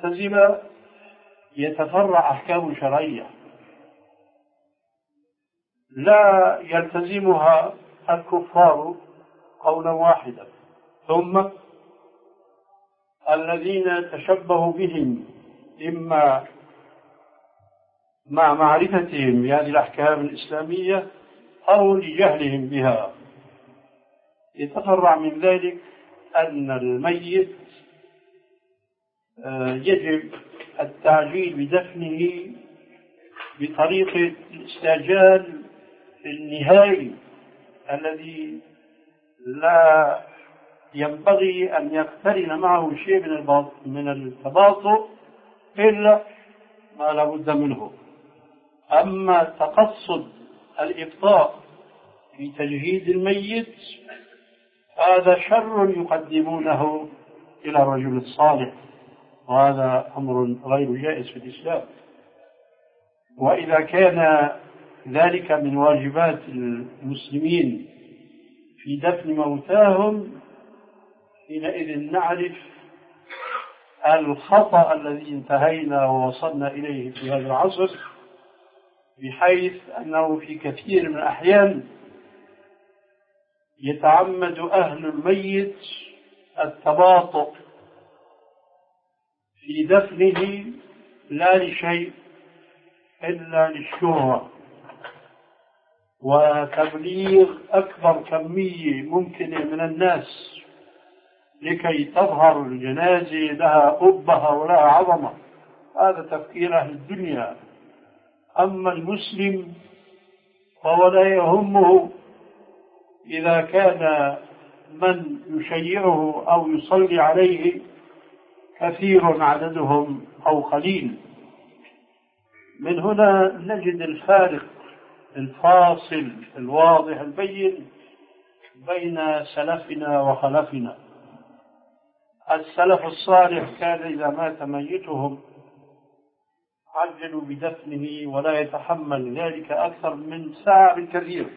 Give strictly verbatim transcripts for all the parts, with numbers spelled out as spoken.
المعتزلة يتفرع أحكام شرعية لا يلتزمها الكفار قولا واحدا، ثم الذين تشبهوا بهم إما مع معرفتهم بهذه الأحكام الإسلامية أو لجهلهم بها. يتفرع من ذلك أن الميت يجب التعجيل بدفنه بطريقة الاستعجال النهائي الذي لا ينبغي أن يقترن معه شيء من التباطؤ إلا ما لا بد منه. أما تقصد الإبطاء في تجهيز الميت هذا شر يقدمونه إلى الرجل الصالح، وهذا أمر غير جائز في الإسلام. وإذا كان ذلك من واجبات المسلمين في دفن موتاهم حينئذ نعرف الخطأ الذي انتهينا ووصلنا إليه في هذا العصر، بحيث أنه في كثير من الأحيان يتعمد أهل الميت التباطؤ في دفنه لا لشيء إلا للشهرة وتبليغ أكبر كمية ممكنة من الناس لكي تظهر الجنازة لها قبها ولها عظمة. هذا تفكير أهل الدنيا. أما المسلم فهو لا يهمه إذا كان من يشيعه أو يصلي عليه كثير عددهم أو قليل. من هنا نجد الفارق الفاصل الواضح البين بين سلفنا وخلفنا. السلف الصالح كان إذا مات ميتهم عجلوا بدفنه ولا يتحمل ذلك أكثر من ساعة بالكثير،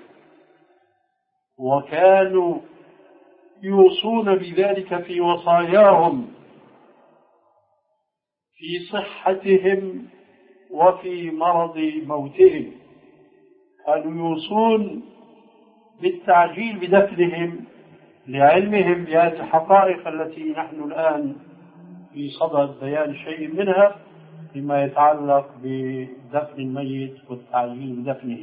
وكانوا يوصون بذلك في وصاياهم في صحتهم وفي مرض موتهم. كانوا يوصون بالتعجيل بدفنهم لعلمهم بهذه الحقائق التي نحن الآن في صدد بيان شيء منها فيما يتعلق بدفن الميت والتعجيل بدفنه.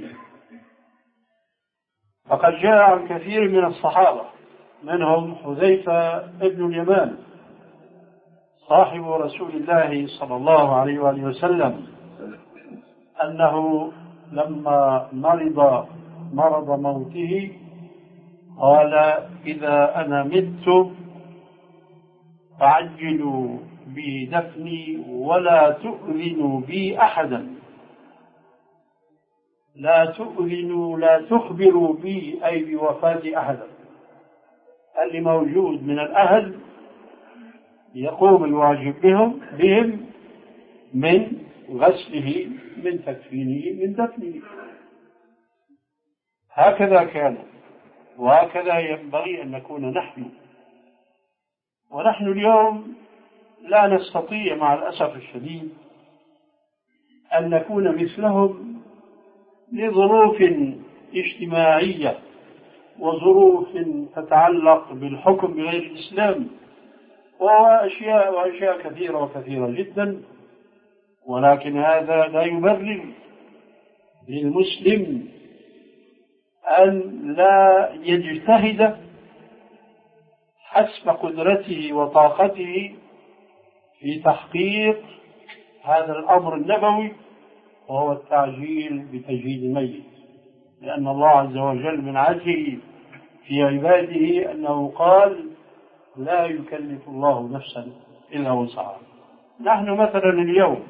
فقد جاء عن كثير من الصحابة منهم حذيفة ابن اليمان صاحب رسول الله صلى الله عليه وآله وسلم أنه لما مرض مرض موته قال: إذا أنا مت فعجلوا بدفني ولا تؤذنوا بي أحدا. لا تؤذنوا لا تخبروا بي أي بوفاة أحدا. اللي موجود من الأهل يقوم الواجب بهم بهم من غسله من تكفينه من دفنه. هكذا كان وهكذا ينبغي أن نكون نحن. ونحن اليوم لا نستطيع مع الأسف الشديد أن نكون مثلهم لظروف اجتماعية وظروف تتعلق بالحكم بغير الإسلام وأشياء وأشياء كثيرة وكثيرة جدا. ولكن هذا لا يبرر للمسلم أن لا يجتهد حسب قدرته وطاقته في تحقيق هذا الأمر النبوي، وهو التعجيل بتجهيز الميت. لأن الله عز وجل من عدله في عباده أنه قال: لا يكلف الله نفسا إلا وسعها. نحن مثلا اليوم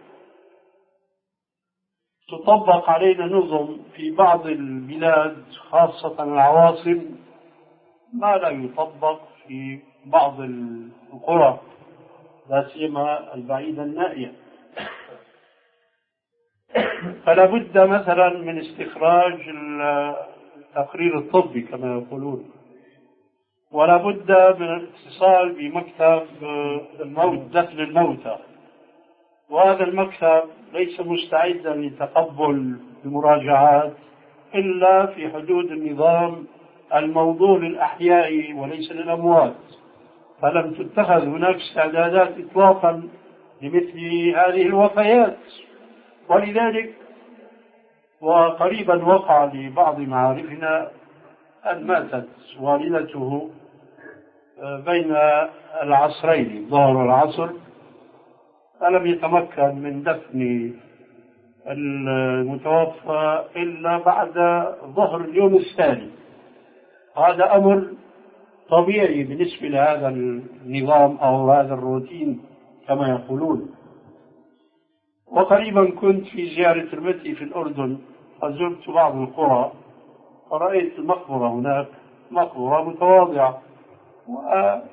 تطبق علينا نظم في بعض البلاد خاصة العواصم ما لا يطبق في بعض القرى لا سيما البعيدة النائية. فلا بد مثلا من استخراج التقرير الطبي كما يقولون، ولا بد من الاتصال بمكتب الموت دفن الموتى وهذا المكتب ليس مستعدا لتقبل المراجعات إلا في حدود النظام الموضوع للأحياء وليس للأموات، فلم تتخذ هناك استعدادات إطلاقا لمثل هذه الوفيات. ولذلك وقريبا وقع لبعض معارفنا أن ماتت والدته بين العصرين الظهر والعصر، فلم يتمكن من دفن المتوفى إلا بعد ظهر اليوم الثاني. هذا أمر طبيعي بالنسبة لهذا النظام أو هذا الروتين كما يقولون. وقريبا كنت في زيارة المتي في الأردن، فزرت بعض القرى ورأيت المقبرة هناك، مقبرة متواضعة، وجر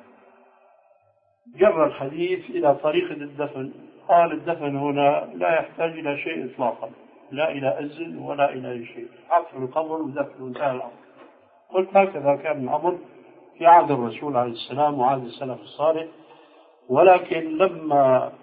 الحديث إلى طريقة الدفن. قال الدفن هنا لا يحتاج إلى شيء إطلاقا، لا إلى أذن ولا إلى أي شيء، حفر القبر ودفن وانتهى الأمر. قلت هكذا كان الأمر في عهد الرسول عليه السلام وعهد السلف الصالح. ولكن لما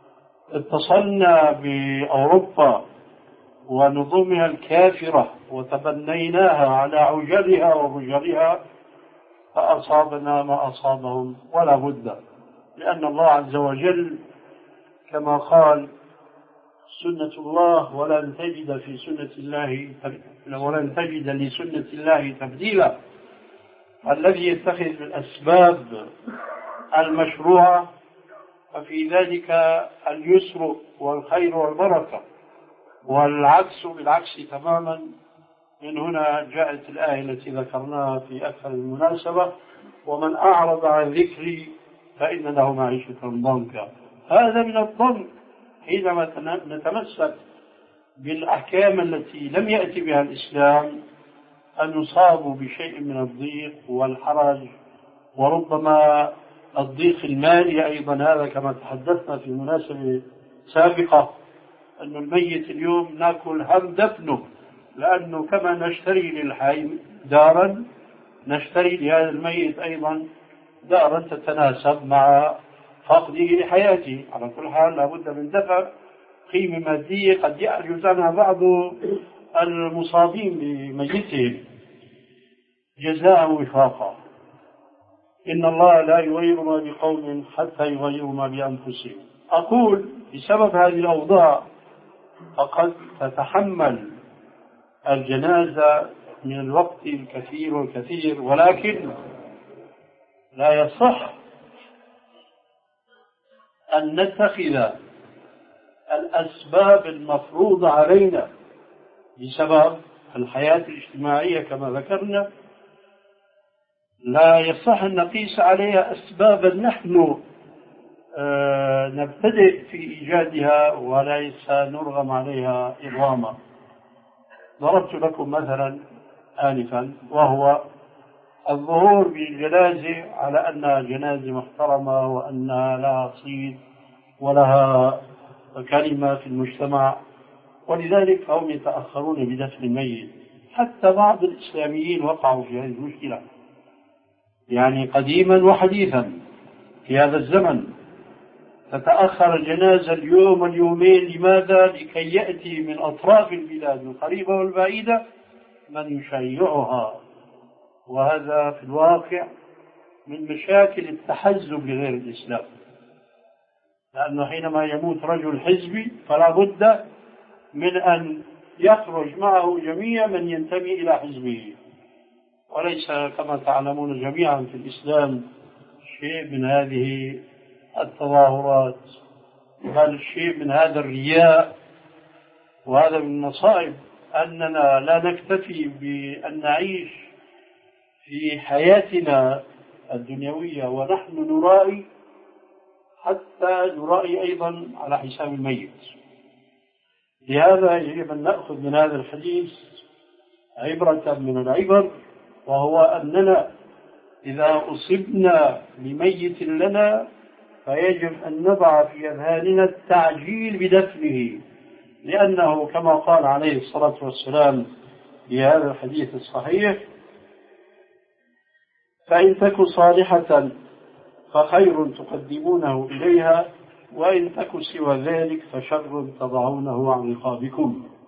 اتصلنا بأوروبا ونظمها الكافرة وتبنيناها على عجلها ورجلها فأصابنا ما أصابهم ولا بد، لأن الله عز وجل كما قال سنة الله ولن تجد في سنة الله ولن تجد لسنة الله تبديلا. الذي يتخذ الأسباب المشروعة ففي ذلك اليسر والخير والبركة، والعكس بالعكس تماما. من هنا جاءت الآية التي ذكرناها في أكثر من مناسبة: ومن أعرض عن ذكري فإن له معيشة ضنكا. هذا من الضنك حينما نتمسك بالأحكام التي لم يأتي بها الإسلام، أن نصاب بشيء من الضيق والحرج، وربما الضيق المالي أيضا. هذا كما تحدثنا في مناسبة سابقة أن الميت اليوم نأكل هم دفنه، لأنه كما نشتري للحي دارا نشتري لهذا الميت أيضا دارا تتناسب مع فقده لحياته. على كل حال لابد من دفع قيمة مادية قد يعجز عنها بعض المصابين بميتهم جزاء وفاقا. إن الله لا يغير ما بقوم حتى يغيروا ما بأنفسهم. أقول بسبب هذه الأوضاع فقد تتحمل الجنازة من الوقت الكثير والكثير، ولكن لا يصح أن نتخذ الأسباب المفروضة علينا بسبب الحياة الاجتماعية كما ذكرنا، لا يصح أن نقيس عليها أسبابا نحن آه نبتدئ في إيجادها وليس نرغم عليها إرغاما. ضربت لكم مثلا آنفا وهو الظهور بالجنازة على أنها جنازة محترمة وأنها لها صيت ولها كلمة في المجتمع، ولذلك هم يتأخرون بدفن الميت. حتى بعض الإسلاميين وقعوا في هذه المشكلة، يعني قديما وحديثا في هذا الزمن تتأخر الجنازة اليوم واليومين. لماذا؟ لكي يأتي من أطراف البلاد القريبة والبعيدة من يشيعها، وهذا في الواقع من مشاكل التحزب لغير الإسلام، لأنه حينما يموت رجل حزبي فلا بد من أن يخرج معه جميع من ينتمي إلى حزبه، وليس كما تعلمون جميعا في الإسلام شيء من هذه التظاهرات، بل شيء من هذا الرياء. وهذا من المصائب أننا لا نكتفي بأن نعيش في حياتنا الدنيوية ونحن نرائي، حتى نرائي أيضا على حساب الميت. لهذا يجب أن نأخذ من هذا الحديث عبرة من العبر، وهو أننا إذا أصبنا بميت لنا فيجب أن نضع في أذهاننا التعجيل بدفنه، لأنه كما قال عليه الصلاة والسلام في هذا الحديث الصحيح: فإن تك صالحة فخير تقدمونه إليها، وإن تك سوى ذلك فشر تضعونه عن رقابكم.